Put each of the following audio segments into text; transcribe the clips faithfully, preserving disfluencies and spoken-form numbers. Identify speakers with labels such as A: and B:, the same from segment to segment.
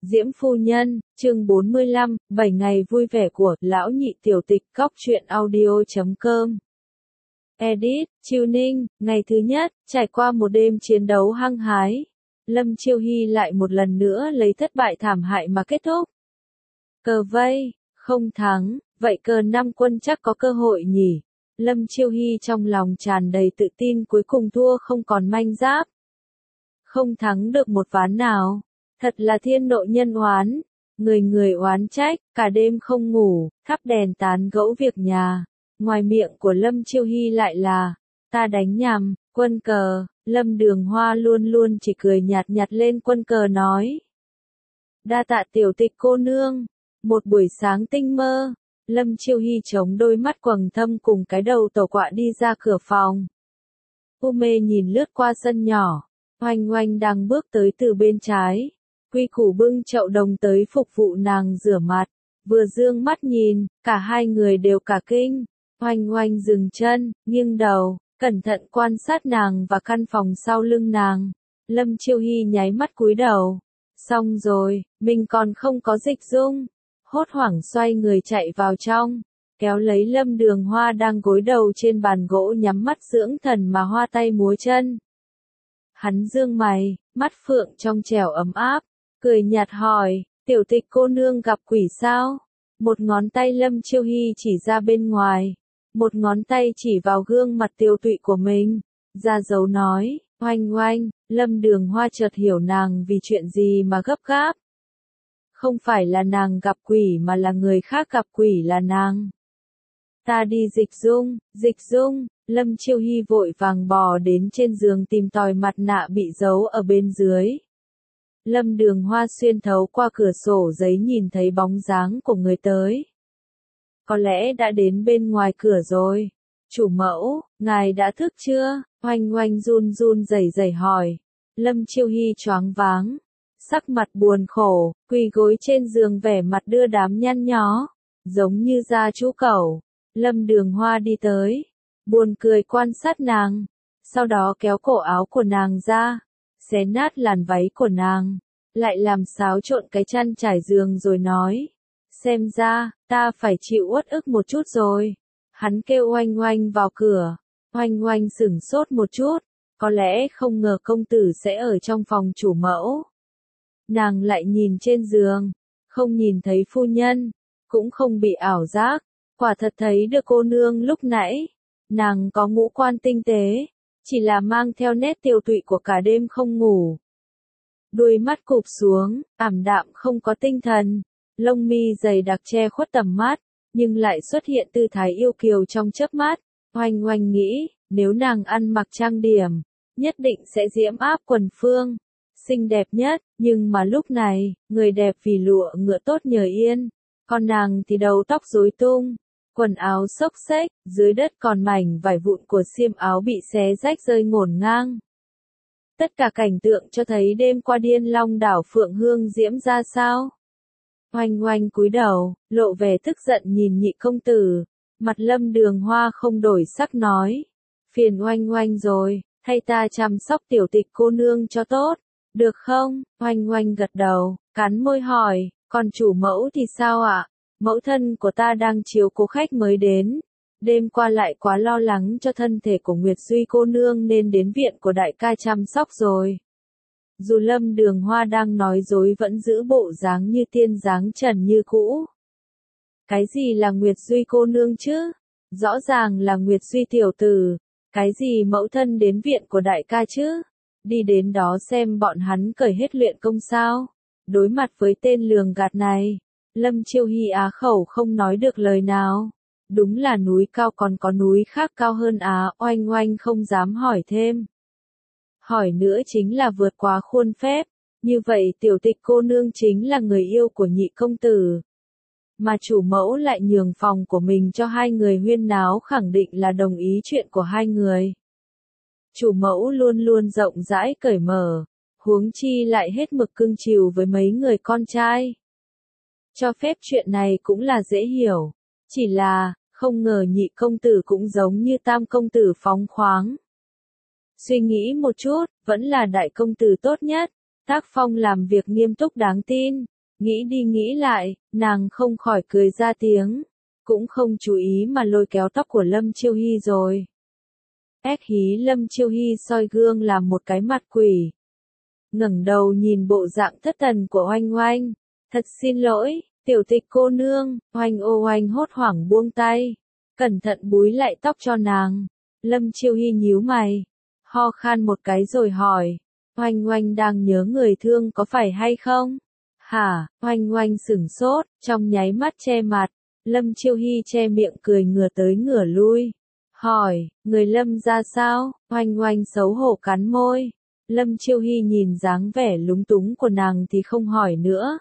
A: Diễm phu nhân, chương bốn mươi lăm, bảy ngày vui vẻ của lão nhị tiểu tịch cóc truyện audio chấm com. Edit, Chiêu Ninh, ngày thứ nhất, trải qua một đêm chiến đấu hăng hái. Lâm Chiêu Hy lại một lần nữa lấy thất bại thảm hại mà kết thúc. Cờ vây, không thắng, vậy cờ năm quân chắc có cơ hội nhỉ. Lâm Chiêu Hy trong lòng tràn đầy tự tin cuối cùng thua không còn manh giáp. Không thắng được một ván nào. Thật là thiên nộ nhân oán, người người oán trách, cả đêm không ngủ, thắp đèn tán gẫu việc nhà. Ngoài miệng của Lâm Chiêu Hy lại là, ta đánh nhầm, quân cờ, Lâm Đường Hoa luôn luôn chỉ cười nhạt nhạt lên quân cờ nói. Đa tạ tiểu tịch cô nương, một buổi sáng tinh mơ, Lâm Chiêu Hy chống đôi mắt quầng thâm cùng cái đầu tẩu quạ đi ra cửa phòng. U mê nhìn lướt qua sân nhỏ, Oanh Oanh đang bước tới từ bên trái. Quy Củ bưng chậu đồng tới phục vụ nàng rửa mặt, vừa dương mắt nhìn, cả hai người đều cả kinh. Oanh Oanh dừng chân, nghiêng đầu, cẩn thận quan sát nàng và căn phòng sau lưng nàng. Lâm Chiêu Hy nháy mắt cúi đầu. Xong rồi, mình còn không có dịch dung. Hốt hoảng xoay người chạy vào trong, kéo lấy Lâm Đường Hoa đang gối đầu trên bàn gỗ nhắm mắt dưỡng thần mà hoa tay múa chân. Hắn dương mày, mắt phượng trong trẻo ấm áp. Cười nhạt hỏi, tiểu tịch cô nương gặp quỷ sao? Một ngón tay Lâm Chiêu Hy chỉ ra bên ngoài. Một ngón tay chỉ vào gương mặt tiêu tụy của mình. Ra dấu nói, Oanh Oanh, Lâm Đường Hoa chợt hiểu nàng vì chuyện gì mà gấp gáp. Không phải là nàng gặp quỷ mà là người khác gặp quỷ là nàng. Ta đi dịch dung, dịch dung, Lâm Chiêu Hy vội vàng bò đến trên giường tìm tòi mặt nạ bị giấu ở bên dưới. Lâm Đường Hoa xuyên thấu qua cửa sổ giấy nhìn thấy bóng dáng của người tới. Có lẽ đã đến bên ngoài cửa rồi. Chủ mẫu, ngài đã thức chưa? Oanh Oanh run run rẩy rẩy hỏi. Lâm Chiêu Hy choáng váng, sắc mặt buồn khổ, quỳ gối trên giường vẻ mặt đưa đám nhăn nhó, giống như da chú cẩu. Lâm Đường Hoa đi tới, buồn cười quan sát nàng, sau đó kéo cổ áo của nàng ra, xé nát làn váy của nàng, lại làm xáo trộn cái chăn trải giường rồi nói, xem ra, ta phải chịu uất ức một chút rồi. Hắn kêu Oanh Oanh vào cửa, Oanh Oanh sửng sốt một chút, có lẽ không ngờ công tử sẽ ở trong phòng chủ mẫu. Nàng lại nhìn trên giường, không nhìn thấy phu nhân, cũng không bị ảo giác, quả thật thấy được cô nương lúc nãy. Nàng có ngũ quan tinh tế, chỉ là mang theo nét tiêu tụy của cả đêm không ngủ. Đuôi mắt cụp xuống, ảm đạm không có tinh thần, lông mi dày đặc che khuất tầm mắt, nhưng lại xuất hiện tư thái yêu kiều trong chớp mắt. Oanh Oanh nghĩ, nếu nàng ăn mặc trang điểm, nhất định sẽ diễm áp quần phương, xinh đẹp nhất, nhưng mà lúc này, người đẹp vì lụa ngựa tốt nhờ yên, còn nàng thì đầu tóc rối tung, quần áo xốc xếch, dưới đất còn mảnh vải vụn của xiêm áo bị xé rách rơi ngổn ngang. Tất cả cảnh tượng cho thấy đêm qua Điên Long đảo Phượng Hương diễm ra sao. Oanh Oanh cúi đầu, lộ vẻ tức giận nhìn nhị công tử, mặt Lâm Đường Hoa không đổi sắc nói, phiền Oanh Oanh rồi, thay ta chăm sóc tiểu tịch cô nương cho tốt, được không? Oanh Oanh gật đầu, cắn môi hỏi, còn chủ mẫu thì sao ạ? Mẫu thân của ta đang chiếu cố khách mới đến, đêm qua lại quá lo lắng cho thân thể của Nguyệt Duy cô nương nên đến viện của đại ca chăm sóc rồi. Dù Lâm Đường Hoa đang nói dối vẫn giữ bộ dáng như tiên dáng trần như cũ. Cái gì là Nguyệt Duy cô nương chứ? Rõ ràng là Nguyệt Duy tiểu tử, cái gì mẫu thân đến viện của đại ca chứ? Đi đến đó xem bọn hắn cởi hết luyện công sao? Đối mặt với tên lường gạt này, Lâm Chiêu Hy á khẩu không nói được lời nào. Đúng là núi cao còn có núi khác cao hơn á. Oanh Oanh không dám hỏi thêm. Hỏi nữa chính là vượt quá khuôn phép. Như vậy tiểu tịch cô nương chính là người yêu của nhị công tử. Mà chủ mẫu lại nhường phòng của mình cho hai người huyên náo khẳng định là đồng ý chuyện của hai người. Chủ mẫu luôn luôn rộng rãi cởi mở, huống chi lại hết mực cưng chiều với mấy người con trai. Cho phép chuyện này cũng là dễ hiểu, chỉ là, không ngờ nhị công tử cũng giống như tam công tử phóng khoáng. Suy nghĩ một chút, vẫn là đại công tử tốt nhất, tác phong làm việc nghiêm túc đáng tin, Nghĩ đi nghĩ lại, nàng không khỏi cười ra tiếng, cũng không chú ý mà lôi kéo tóc của Lâm Chiêu Hy rồi. Ét hí Lâm Chiêu Hy soi gương làm một cái mặt quỷ. Ngẩng đầu nhìn bộ dạng thất thần của Oanh Oanh. Thật xin lỗi, tiểu tịch cô nương. Oanh ô oanh hốt hoảng buông tay. Cẩn thận búi lại tóc cho nàng. Lâm Chiêu Hy nhíu mày. Ho khan một cái rồi hỏi. Oanh Oanh đang nhớ người thương có phải hay không? Hả? Oanh Oanh sửng sốt, trong nháy mắt che mặt. Lâm Chiêu Hy che miệng cười ngửa tới ngửa lui. Hỏi, người Lâm ra sao? Oanh Oanh xấu hổ cắn môi. Lâm Chiêu Hy nhìn dáng vẻ lúng túng của nàng thì không hỏi nữa.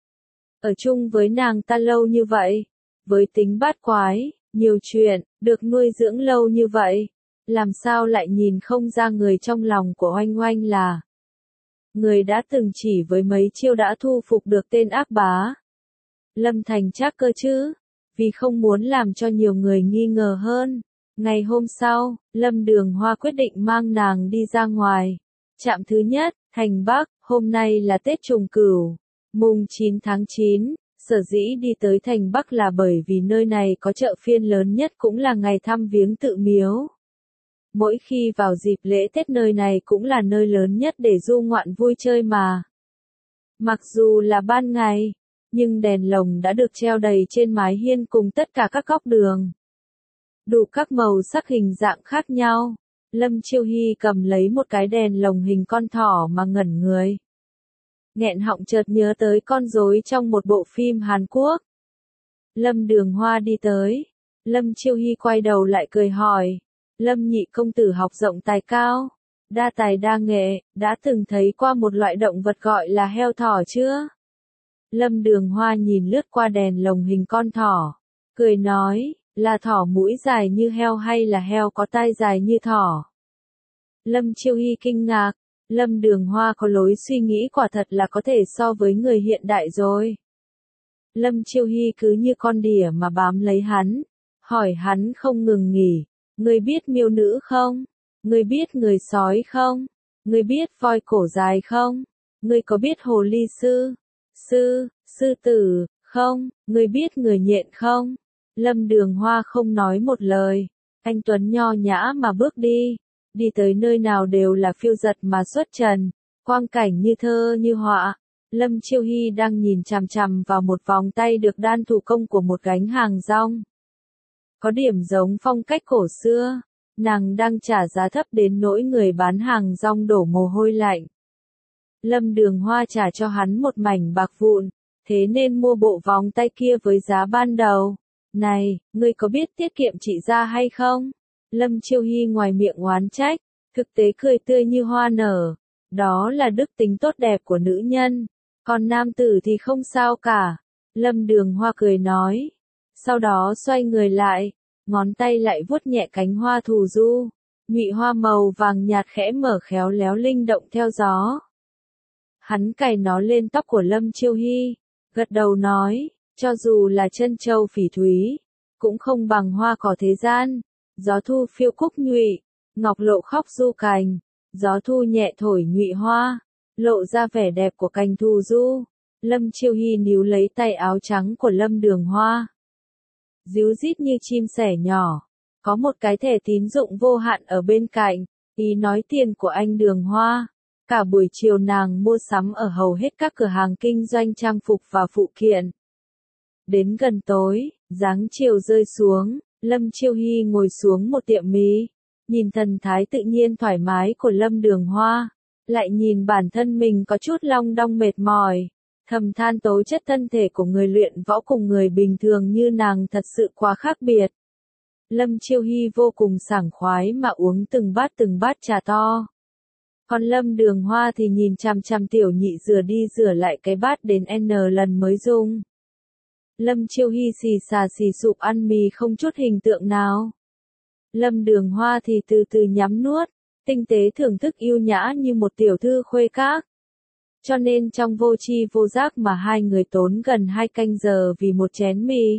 A: Ở chung với nàng ta lâu như vậy, với tính bát quái, nhiều chuyện, được nuôi dưỡng lâu như vậy, làm sao lại nhìn không ra người trong lòng của Oanh Oanh là người đã từng chỉ với mấy chiêu đã thu phục được tên ác bá. Lâm Thành chắc cơ chứ, vì không muốn làm cho nhiều người nghi ngờ hơn. Ngày hôm sau, Lâm Đường Hoa quyết định mang nàng đi ra ngoài. Trạm thứ nhất, Thành Bắc, hôm nay là Tết Trùng Cửu, mùng chín tháng chín, sở dĩ đi tới Thành Bắc là bởi vì nơi này có chợ phiên lớn nhất cũng là ngày thăm viếng tự miếu. Mỗi khi vào dịp lễ Tết nơi này cũng là nơi lớn nhất để du ngoạn vui chơi mà. Mặc dù là ban ngày, nhưng đèn lồng đã được treo đầy trên mái hiên cùng tất cả các góc đường. Đủ các màu sắc hình dạng khác nhau. Lâm Chiêu Hy cầm lấy một cái đèn lồng hình con thỏ mà ngẩn người. Nghẹn họng chợt nhớ tới con rối trong một bộ phim Hàn Quốc. Lâm Đường Hoa đi tới. Lâm Chiêu Hy quay đầu lại cười hỏi. Lâm nhị công tử học rộng tài cao, đa tài đa nghệ, đã từng thấy qua một loại động vật gọi là heo thỏ chưa? Lâm Đường Hoa nhìn lướt qua đèn lồng hình con thỏ, cười nói, là thỏ mũi dài như heo hay là heo có tai dài như thỏ? Lâm Chiêu Hy kinh ngạc, Lâm Đường Hoa có lối suy nghĩ quả thật là có thể so với người hiện đại rồi. Lâm Chiêu Hy cứ như con đỉa mà bám lấy hắn, hỏi hắn không ngừng nghỉ. Ngươi biết miêu nữ không? Ngươi biết người sói không? Ngươi biết voi cổ dài không? Ngươi có biết hồ ly sư? Sư, sư tử, không? Ngươi biết người nhện không? Lâm Đường Hoa không nói một lời. Anh Tuấn nho nhã mà bước đi. Đi tới nơi nào đều là phiêu giật mà xuất trần. Quang cảnh như thơ như họa. Lâm Chiêu Hy đang nhìn chằm chằm vào một vòng tay được đan thủ công của một gánh hàng rong. Có điểm giống phong cách cổ xưa, nàng đang trả giá thấp đến nỗi người bán hàng rong đổ mồ hôi lạnh. Lâm Đường Hoa trả cho hắn một mảnh bạc vụn, thế nên mua bộ vòng tay kia với giá ban đầu. Này, ngươi có biết tiết kiệm trị ra hay không? Lâm Chiêu Hy ngoài miệng oán trách, thực tế cười tươi như hoa nở. Đó là đức tính tốt đẹp của nữ nhân, còn nam tử thì không sao cả. Lâm Đường Hoa cười nói. Sau đó xoay người lại, ngón tay lại vuốt nhẹ cánh hoa thù du, nhụy hoa màu vàng nhạt khẽ mở khéo léo linh động theo gió. Hắn cài nó lên tóc của Lâm Chiêu Hy, gật đầu nói, cho dù là trân châu phỉ thúy, cũng không bằng hoa cỏ thế gian. Gió thu phiêu cúc nhụy, ngọc lộ khóc du cành, gió thu nhẹ thổi nhụy hoa, lộ ra vẻ đẹp của cành thù du. Lâm Chiêu Hy níu lấy tay áo trắng của Lâm Đường Hoa. Díu dít như chim sẻ nhỏ, có một cái thẻ tín dụng vô hạn ở bên cạnh, ý nói tiền của anh Đường Hoa. Cả buổi chiều nàng mua sắm ở hầu hết các cửa hàng kinh doanh trang phục và phụ kiện. Đến gần tối, dáng chiều rơi xuống, Lâm Chiêu Hy ngồi xuống một tiệm mì, nhìn thần thái tự nhiên thoải mái của Lâm Đường Hoa, lại nhìn bản thân mình có chút long đong mệt mỏi. Thầm than tố chất thân thể của người luyện võ cùng người bình thường như nàng thật sự quá khác biệt. Lâm Chiêu Hy vô cùng sảng khoái mà uống từng bát từng bát trà to. Còn Lâm Đường Hoa thì nhìn chằm chằm tiểu nhị rửa đi rửa lại cái bát đến N lần mới dùng. Lâm Chiêu Hy xì xà xì sụp ăn mì không chút hình tượng nào. Lâm Đường Hoa thì từ từ nhắm nuốt, tinh tế thưởng thức yêu nhã như một tiểu thư khuê các. Cho nên trong vô tri vô giác mà hai người tốn gần hai canh giờ vì một chén mì.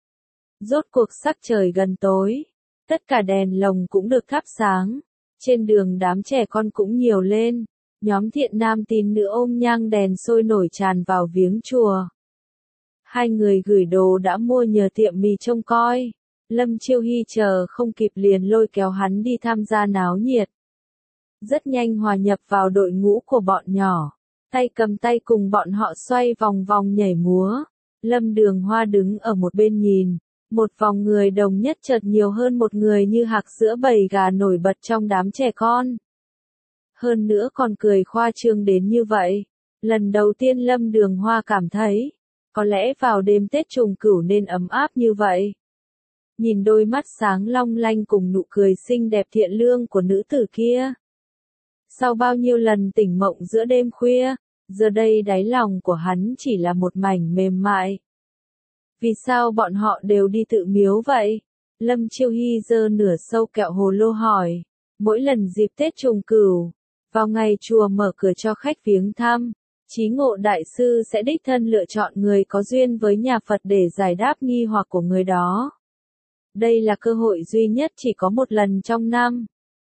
A: Rốt cuộc sắc trời gần tối, tất cả đèn lồng cũng được thắp sáng, trên đường đám trẻ con cũng nhiều lên, Nhóm thiện nam tín nữ ôm nhang đèn sôi nổi tràn vào viếng chùa. Hai người gửi đồ đã mua nhờ tiệm mì trông coi. Lâm Chiêu Hy chờ không kịp liền lôi kéo hắn đi tham gia náo nhiệt. Rất nhanh hòa nhập vào đội ngũ của bọn nhỏ. Tay cầm tay cùng bọn họ xoay vòng vòng nhảy múa. Lâm Đường Hoa đứng ở một bên nhìn. Một vòng người đồng nhất chợt nhiều hơn một người như hạc giữa bầy gà nổi bật trong đám trẻ con. Hơn nữa còn cười khoa trương đến như vậy. Lần đầu tiên Lâm Đường Hoa cảm thấy, có lẽ vào đêm Tết Trùng Cửu nên ấm áp như vậy. Nhìn đôi mắt sáng long lanh cùng nụ cười xinh đẹp thiện lương của nữ tử kia. Sau bao nhiêu lần tỉnh mộng giữa đêm khuya, giờ đây đáy lòng của hắn chỉ là một mảnh mềm mại. Vì sao bọn họ đều đi tự miếu vậy? Lâm Chiêu Hy giơ nửa sâu kẹo hồ lô hỏi. Mỗi lần dịp Tết Trùng Cửu, vào ngày chùa mở cửa cho khách viếng thăm, Chí Ngộ Đại Sư sẽ đích thân lựa chọn người có duyên với nhà Phật để giải đáp nghi hoặc của người đó. Đây là cơ hội duy nhất chỉ có một lần trong năm.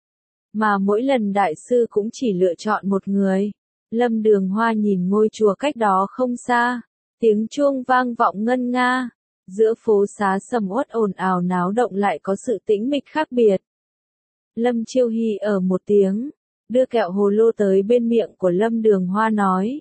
A: Mà mỗi lần Đại Sư cũng chỉ lựa chọn một người. Lâm Đường Hoa nhìn ngôi chùa cách đó không xa. Tiếng chuông vang vọng ngân nga. Giữa phố xá sầm uất ồn ào náo động lại có sự tĩnh mịch khác biệt. Lâm Chiêu Hy ở một tiếng, đưa kẹo hồ lô tới bên miệng của Lâm Đường Hoa nói.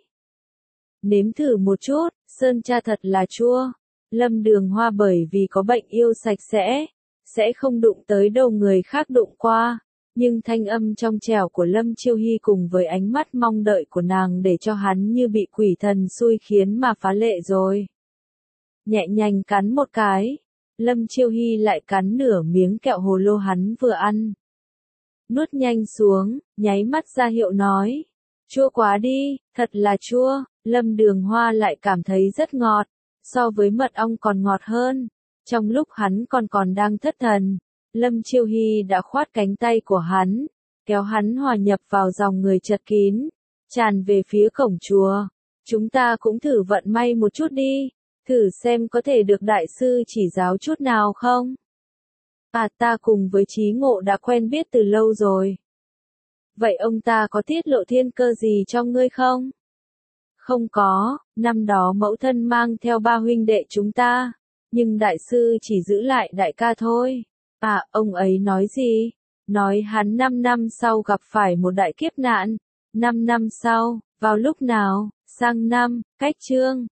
A: Nếm thử một chút, sơn cha thật là chua. Lâm Đường Hoa bởi vì có bệnh yêu sạch sẽ, sẽ không đụng tới đầu người khác đụng qua. Nhưng thanh âm trong trẻo của Lâm Chiêu Hy cùng với ánh mắt mong đợi của nàng để cho hắn như bị quỷ thần xui khiến mà phá lệ rồi. Nhẹ nhàng cắn một cái, Lâm Chiêu Hy lại cắn nửa miếng kẹo hồ lô hắn vừa ăn. Nuốt nhanh xuống, nháy mắt ra hiệu nói. Chua quá đi, thật là chua. Lâm Đường Hoa lại cảm thấy rất ngọt, so với mật ong còn ngọt hơn. Trong lúc hắn còn còn đang thất thần, Lâm Chiêu Hy đã khoát cánh tay của hắn, kéo hắn hòa nhập vào dòng người chật kín, tràn về phía cổng chùa. Chúng ta cũng thử vận may một chút đi, thử xem có thể được Đại Sư chỉ giáo chút nào không? À, ta cùng với Chí Ngộ đã quen biết từ lâu rồi. Vậy ông ta có tiết lộ thiên cơ gì cho ngươi không? Không có, năm đó mẫu thân mang theo ba huynh đệ chúng ta, nhưng Đại Sư chỉ giữ lại đại ca thôi. À, ông ấy nói gì? Nói hắn năm năm sau gặp phải một đại kiếp nạn. Năm năm sau, vào lúc nào? Sang năm, cách chương.